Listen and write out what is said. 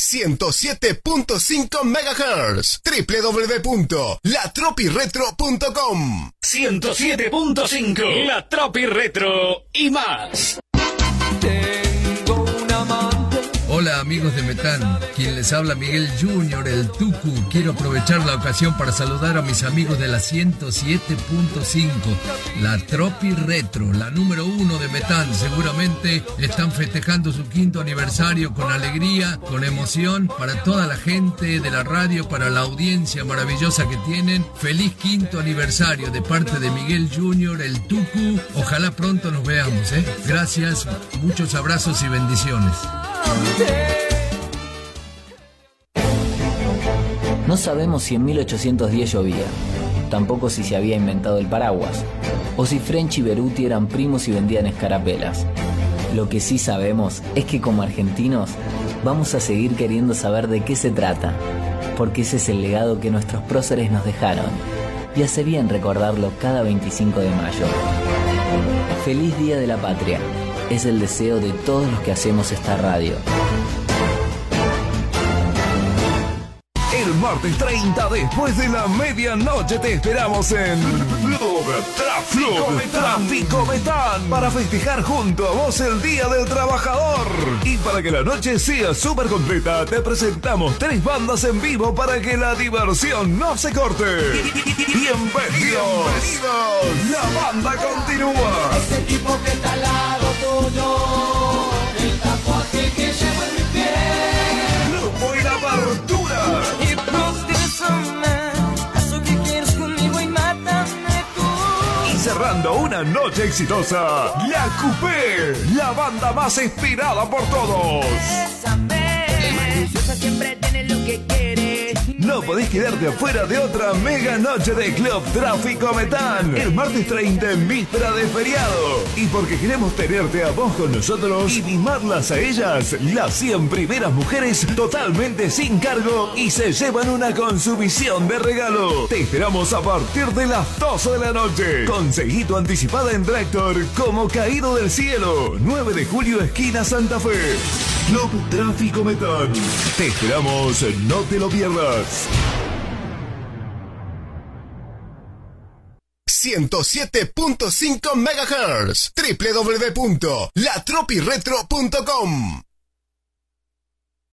107.5 MHz. www.latropiretro.com. 107.5 La Tropi Retro y más. Hola amigos de Metán, quien les habla Miguel Junior, el Tucu. Quiero aprovechar la ocasión para saludar a mis amigos de la 107.5, la Tropi Retro, la número 1 de Metán. Seguramente están festejando su 5º aniversario con alegría, con emoción, para toda la gente de la radio, para la audiencia maravillosa que tienen. Feliz 5º aniversario de parte de Miguel Junior, el Tucu. Ojalá pronto nos veamos, ¿eh? Gracias, muchos abrazos y bendiciones. No sabemos si en 1810 llovía, tampoco si se había inventado el paraguas, o si French y Beruti eran primos y vendían escarapelas. Lo que sí sabemos es que como argentinos vamos a seguir queriendo saber de qué se trata, porque ese es el legado que nuestros próceres nos dejaron, y hace bien recordarlo cada 25 de mayo. Feliz Día de la Patria. Es el deseo de todos los que hacemos esta radio. El martes 30, después de la medianoche, te esperamos en Tráfico Metán, para festejar junto a vos el Día del Trabajador. Y para que la noche sea súper completa, te presentamos 3 bandas en vivo para que la diversión no se corte. Bienvenidos. La banda continúa. Ese tipo que está al lado tuyo, el tatuaje que llevo en mi piel. Grupo y la Apertura. Y cerrando una noche exitosa, La Coupé, la banda más esperada por todos. Siempre tiene lo que quiere. No podés quedarte afuera de otra mega noche de Club Tráfico Metán, el martes 30 en víspera de feriado. Y porque queremos tenerte a vos con nosotros y mimarlas a ellas, las 100 primeras mujeres totalmente sin cargo y se llevan una consumición de regalo. Te esperamos a partir de las 12 de la noche. Conseguí tu anticipada en Tractor como Caído del Cielo, 9 de julio, esquina Santa Fe. Club Tráfico Metán. Te esperamos, no te lo pierdas. 107.5 MHz. www.latropiretro.com.